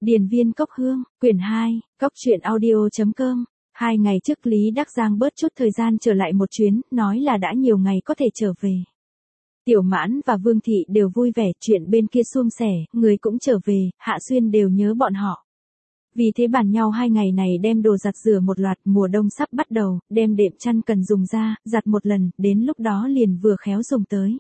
Điền viên cốc hương, quyển 2, cốc truyện audio.com. 2 ngày trước Lý Đắc Giang bớt chút thời gian trở lại một chuyến, nói là đã nhiều ngày có thể trở về. Tiểu Mãn và Vương Thị đều vui vẻ, chuyện bên kia suôn sẻ, người cũng trở về, Hạ Xuyên đều nhớ bọn họ. Vì thế bàn nhau 2 ngày này đem đồ giặt rửa một loạt, mùa đông sắp bắt đầu, đem đệm chăn cần dùng ra, giặt một lần, đến lúc đó liền vừa khéo dùng tới.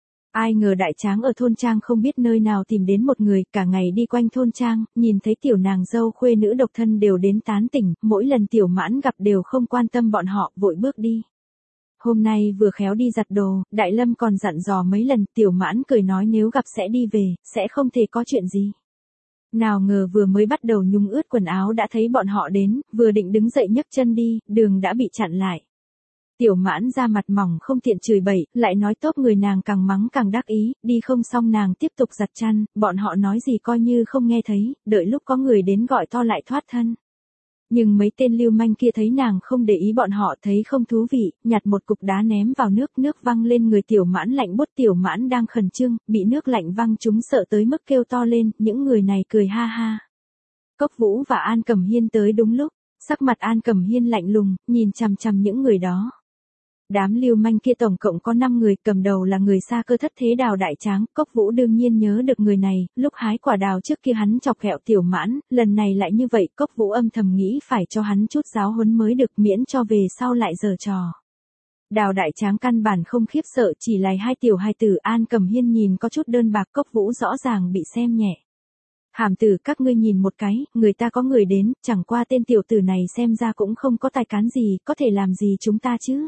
Ai ngờ đại tráng ở thôn trang không biết nơi nào tìm đến một người, cả ngày đi quanh thôn trang, nhìn thấy tiểu nàng dâu khuê nữ độc thân đều đến tán tỉnh, mỗi lần Tiểu Mãn gặp đều không quan tâm bọn họ, vội bước đi. Hôm nay vừa khéo đi giặt đồ, Đại Lâm còn dặn dò mấy lần, Tiểu Mãn cười nói nếu gặp sẽ đi về, sẽ không thể có chuyện gì. Nào ngờ vừa mới bắt đầu nhúng ướt quần áo đã thấy bọn họ đến, vừa định đứng dậy nhấc chân đi, đường đã bị chặn lại. Tiểu Mãn ra mặt mỏng không tiện chửi bậy, lại nói tốt người nàng càng mắng càng đắc ý, đi không xong nàng tiếp tục giặt chăn, bọn họ nói gì coi như không nghe thấy, đợi lúc có người đến gọi to lại thoát thân. Nhưng mấy tên lưu manh kia thấy nàng không để ý bọn họ, thấy không thú vị, nhặt một cục đá ném vào nước, nước văng lên người Tiểu Mãn lạnh buốt. Tiểu Mãn đang khẩn trương, bị nước lạnh văng trúng sợ tới mức kêu to lên, những người này cười ha ha. Cốc Vũ và An Cẩm Hiên tới đúng lúc, sắc mặt An Cẩm Hiên lạnh lùng, nhìn chằm chằm những người đó. Đám lưu manh kia tổng cộng có 5 người, cầm đầu là người Sa Cơ thất thế Đào Đại Tráng, Cốc Vũ đương nhiên nhớ được người này, lúc hái quả đào trước kia hắn chọc ghẹo Tiểu Mãn, lần này lại như vậy, Cốc Vũ âm thầm nghĩ phải cho hắn chút giáo huấn mới được, miễn cho về sau lại giở trò. Đào Đại Tráng căn bản không khiếp sợ, chỉ là 2 tiểu hài tử. An Cẩm Hiên nhìn có chút đơn bạc, Cốc Vũ rõ ràng bị xem nhẹ. Hàm tử các ngươi nhìn một cái, người ta có người đến, chẳng qua tên tiểu tử này xem ra cũng không có tài cán gì, có thể làm gì chúng ta chứ.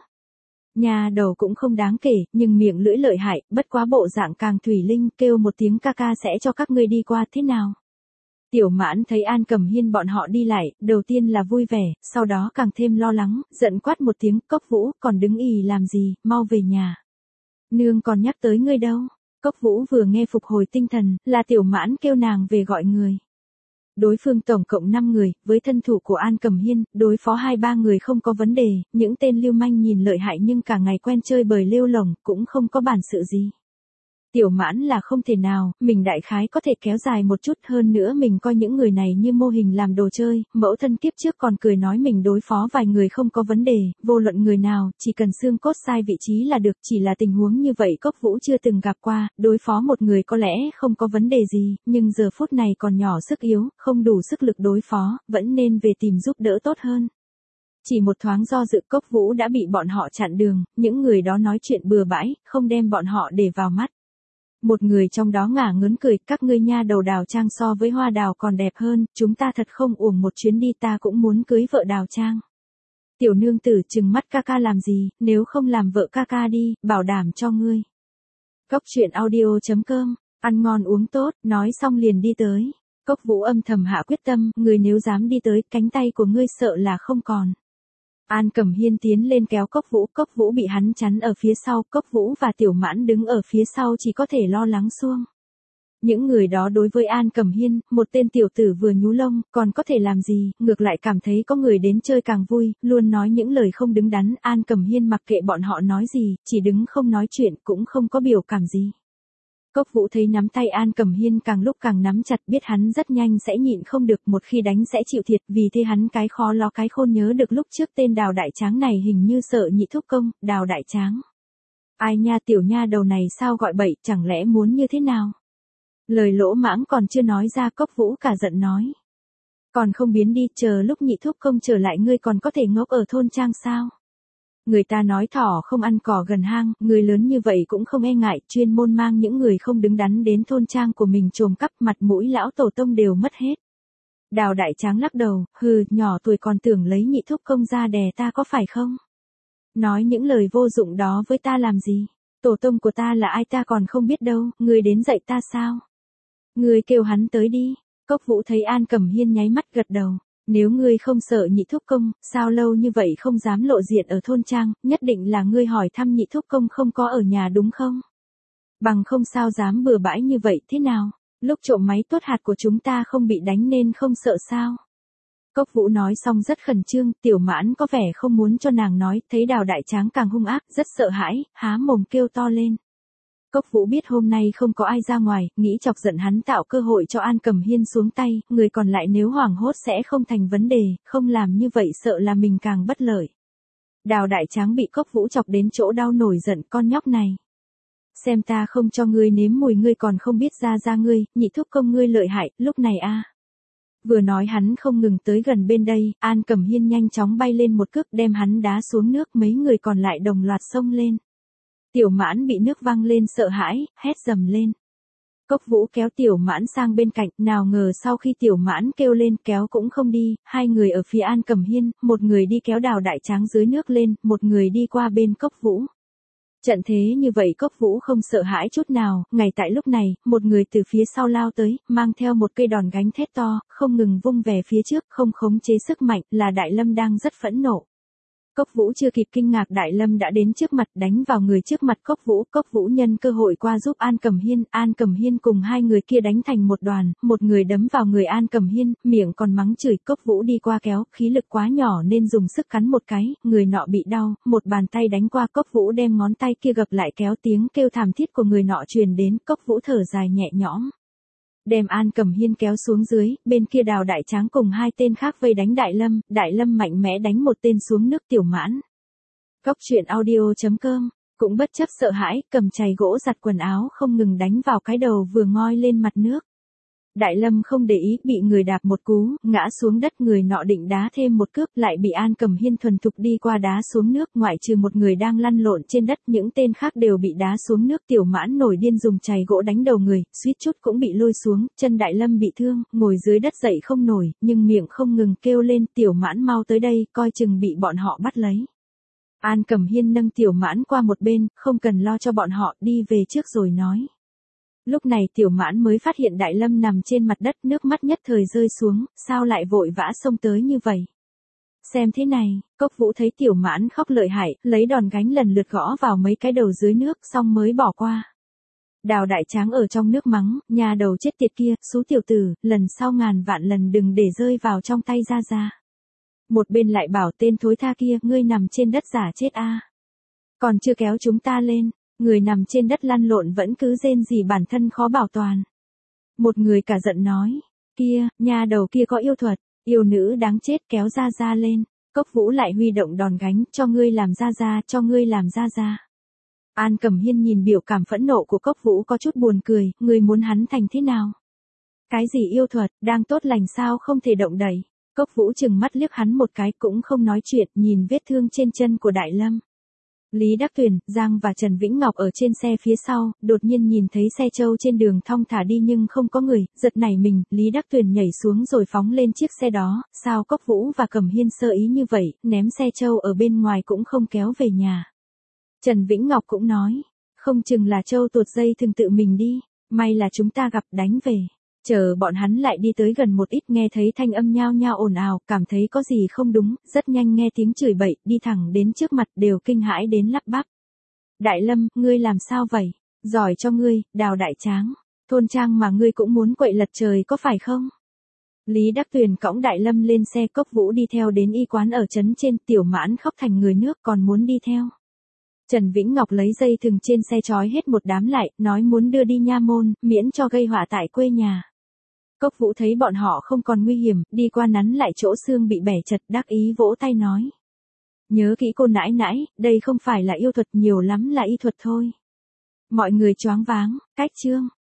Nhà đầu cũng không đáng kể, nhưng miệng lưỡi lợi hại, bất quá bộ dạng càng thủy linh, kêu một tiếng ca ca sẽ cho các ngươi đi qua, thế nào? Tiểu Mãn thấy An Cẩm Hiên bọn họ đi lại, đầu tiên là vui vẻ, sau đó càng thêm lo lắng, giận quát một tiếng, Cốc Vũ, còn đứng ì làm gì, mau về nhà. Nương còn nhắc tới ngươi đâu. Cốc Vũ vừa nghe phục hồi tinh thần, là Tiểu Mãn kêu nàng về gọi người. Đối phương tổng cộng 5 người, với thân thủ của An Cẩm Hiên, đối phó 2-3 người không có vấn đề, những tên lưu manh nhìn lợi hại nhưng cả ngày quen chơi bời lêu lổng, cũng không có bản sự gì. Tiểu Mãn là không thể nào, mình đại khái có thể kéo dài một chút, hơn nữa mình coi những người này như mô hình làm đồ chơi, mẫu thân kiếp trước còn cười nói mình đối phó vài người không có vấn đề, vô luận người nào, chỉ cần xương cốt sai vị trí là được, chỉ là tình huống như vậy Cốc Vũ chưa từng gặp qua, đối phó một người có lẽ không có vấn đề gì, nhưng giờ phút này còn nhỏ sức yếu, không đủ sức lực đối phó, vẫn nên về tìm giúp đỡ tốt hơn. Chỉ một thoáng do dự Cốc Vũ đã bị bọn họ chặn đường, những người đó nói chuyện bừa bãi, không đem bọn họ để vào mắt. Một người trong đó ngả ngớn cười, các ngươi nha đầu Đào Trang so với Hoa Đào còn đẹp hơn, chúng ta thật không uổng một chuyến đi, ta cũng muốn cưới vợ Đào Trang. Tiểu nương tử trừng mắt ca ca làm gì, nếu không làm vợ ca ca đi, bảo đảm cho ngươi. Cốc truyện audio.com, ăn ngon uống tốt, nói xong liền đi tới. Cốc Vũ âm thầm hạ quyết tâm, người nếu dám đi tới, cánh tay của ngươi sợ là không còn. An Cẩm Hiên tiến lên kéo Cốc Vũ bị hắn chắn ở phía sau, Cốc Vũ và Tiểu Mãn đứng ở phía sau chỉ có thể lo lắng xuông. Những người đó đối với An Cẩm Hiên, một tên tiểu tử vừa nhú lông, còn có thể làm gì, ngược lại cảm thấy có người đến chơi càng vui, luôn nói những lời không đứng đắn. An Cẩm Hiên mặc kệ bọn họ nói gì, chỉ đứng không nói chuyện, cũng không có biểu cảm gì. Cốc Vũ thấy nắm tay An Cẩm Hiên càng lúc càng nắm chặt, biết hắn rất nhanh sẽ nhịn không được, một khi đánh sẽ chịu thiệt, vì thế hắn cái khó lo cái khôn nhớ được lúc trước tên Đào Đại Tráng này hình như sợ Nhị Thúc Công, Đào Đại Tráng. Ai nha, tiểu nha đầu này sao gọi bậy, chẳng lẽ muốn như thế nào? Lời lỗ mãng còn chưa nói ra, Cốc Vũ cả giận nói. Còn không biến đi, chờ lúc Nhị Thúc Công trở lại ngươi còn có thể ngốc ở thôn trang sao? Người ta nói thỏ không ăn cỏ gần hang, người lớn như vậy cũng không e ngại, chuyên môn mang những người không đứng đắn đến thôn trang của mình trộm cắp, mặt mũi lão tổ tông đều mất hết. Đào Đại Tráng lắc đầu, hừ, nhỏ tuổi còn tưởng lấy Nhị Thúc Công ra đè ta có phải không? Nói những lời vô dụng đó với ta làm gì? Tổ tông của ta là ai ta còn không biết đâu, ngươi đến dạy ta sao? Ngươi kêu hắn tới đi. Cốc Vũ thấy An Cẩm Hiên nháy mắt gật đầu. Nếu ngươi không sợ Nhị Thúc Công, sao lâu như vậy không dám lộ diện ở thôn trang, nhất định là ngươi hỏi thăm Nhị Thúc Công không có ở nhà đúng không? Bằng không sao dám bừa bãi như vậy, thế nào? Lúc trộm máy tuốt hạt của chúng ta không bị đánh nên không sợ sao? Cốc Vũ nói xong rất khẩn trương, Tiểu Mãn có vẻ không muốn cho nàng nói, thấy Đào Đại Tráng càng hung ác, rất sợ hãi, há mồm kêu to lên. Cốc Vũ biết hôm nay không có ai ra ngoài, nghĩ chọc giận hắn tạo cơ hội cho An Cẩm Hiên xuống tay, người còn lại nếu hoảng hốt sẽ không thành vấn đề, không làm như vậy sợ là mình càng bất lợi. Đào Đại Tráng bị Cốc Vũ chọc đến chỗ đau nổi giận, con nhóc này. Xem ta không cho ngươi nếm mùi ngươi còn không biết ra ngươi, nhị thúc công ngươi lợi hại, lúc này a. Vừa nói hắn không ngừng tới gần bên đây, An Cẩm Hiên nhanh chóng bay lên một cước đem hắn đá xuống nước, mấy người còn lại đồng loạt xông lên. Tiểu Mãn bị nước văng lên sợ hãi, hét dầm lên. Cốc Vũ kéo Tiểu Mãn sang bên cạnh, nào ngờ sau khi Tiểu Mãn kêu lên kéo cũng không đi, hai người ở phía An Cẩm Hiên, một người đi kéo Đào Đại Tráng dưới nước lên, một người đi qua bên Cốc Vũ. Trận thế như vậy Cốc Vũ không sợ hãi chút nào, ngay tại lúc này, một người từ phía sau lao tới, mang theo một cây đòn gánh thét to, không ngừng vung về phía trước, không khống chế sức mạnh, là Đại Lâm đang rất phẫn nộ. Cốc Vũ chưa kịp kinh ngạc Đại Lâm đã đến trước mặt đánh vào người trước mặt Cốc Vũ nhân cơ hội qua giúp An Cẩm Hiên cùng hai người kia đánh thành một đoàn, một người đấm vào người An Cẩm Hiên, miệng còn mắng chửi, Cốc Vũ đi qua kéo, khí lực quá nhỏ nên dùng sức cắn một cái, người nọ bị đau, một bàn tay đánh qua Cốc Vũ đem ngón tay kia gập lại kéo, tiếng kêu thảm thiết của người nọ truyền đến, Cốc Vũ thở dài nhẹ nhõm. Đem An Cẩm Hiên kéo xuống dưới, bên kia Đào Đại Tráng cùng hai tên khác vây đánh Đại Lâm mạnh mẽ đánh một tên xuống nước Tiểu Mãn. Cốc truyện audio.com, cũng bất chấp sợ hãi, cầm chày gỗ giặt quần áo không ngừng đánh vào cái đầu vừa ngoi lên mặt nước. Đại Lâm không để ý, bị người đạp một cú, ngã xuống đất, người nọ định đá thêm một cước, lại bị An Cẩm Hiên thuần thục đi qua đá xuống nước, ngoại trừ một người đang lăn lộn trên đất, những tên khác đều bị đá xuống nước. Tiểu Mãn nổi điên dùng chày gỗ đánh đầu người, suýt chút cũng bị lôi xuống, chân Đại Lâm bị thương, ngồi dưới đất dậy không nổi, nhưng miệng không ngừng kêu lên, Tiểu Mãn mau tới đây, coi chừng bị bọn họ bắt lấy. An Cẩm Hiên nâng Tiểu Mãn qua một bên, không cần lo cho bọn họ, đi về trước rồi nói. Lúc này Tiểu Mãn mới phát hiện Đại Lâm nằm trên mặt đất, nước mắt nhất thời rơi xuống, sao lại vội vã xông tới như vậy. Xem thế này, Cốc Vũ thấy Tiểu Mãn khóc lợi hại, lấy đòn gánh lần lượt gõ vào mấy cái đầu dưới nước, xong mới bỏ qua. Đào Đại Tráng ở trong nước mắng, nhà đầu chết tiệt kia, xú tiểu tử, lần sau ngàn vạn lần đừng để rơi vào trong tay ra. Một bên lại bảo tên thối tha kia, ngươi nằm trên đất giả chết a. Còn chưa kéo chúng ta lên. Người nằm trên đất lăn lộn vẫn cứ rên rỉ bản thân khó bảo toàn. Một người cả giận nói, kia, nhà đầu kia có yêu thuật, yêu nữ đáng chết, kéo ra lên. Cốc Vũ lại huy động đòn gánh, cho ngươi làm cho ngươi làm ra. An Cẩm Hiên nhìn biểu cảm phẫn nộ của Cốc Vũ có chút buồn cười, ngươi muốn hắn thành thế nào? Cái gì yêu thuật, đang tốt lành sao không thể động đậy. Cốc Vũ chừng mắt liếc hắn một cái cũng không nói chuyện, nhìn vết thương trên chân của Đại Lâm. Lý Đắc Tuyền, Giang và Trần Vĩnh Ngọc ở trên xe phía sau, đột nhiên nhìn thấy xe trâu trên đường thong thả đi nhưng không có người, giật nảy mình, Lý Đắc Tuyền nhảy xuống rồi phóng lên chiếc xe đó, sao Cốc Vũ và Cẩm Hiên sơ ý như vậy, ném xe trâu ở bên ngoài cũng không kéo về nhà. Trần Vĩnh Ngọc cũng nói, không chừng là trâu tuột dây thừng tự mình đi, may là chúng ta gặp đánh về. Chờ bọn hắn lại đi tới gần một ít nghe thấy thanh âm nhao nhao ồn ào, cảm thấy có gì không đúng, rất nhanh nghe tiếng chửi bậy, đi thẳng đến trước mặt đều kinh hãi đến lắp bắp. Đại Lâm, ngươi làm sao vậy? Giỏi cho ngươi, Đào Đại Tráng. Thôn trang mà ngươi cũng muốn quậy lật trời có phải không? Lý Đắc Tuyền cõng Đại Lâm lên xe, Cốc Vũ đi theo đến y quán ở trấn trên, Tiểu Mãn khóc thành người nước còn muốn đi theo. Trần Vĩnh Ngọc lấy dây thừng trên xe trói hết một đám lại, nói muốn đưa đi nha môn, miễn cho gây họa tại quê nhà. Cốc Vũ thấy bọn họ không còn nguy hiểm, đi qua nắn lại chỗ xương bị bẻ chật, đắc ý vỗ tay nói. Nhớ kỹ cô nãi nãi, đây không phải là yêu thuật, nhiều lắm là y thuật thôi. Mọi người choáng váng, cách chương.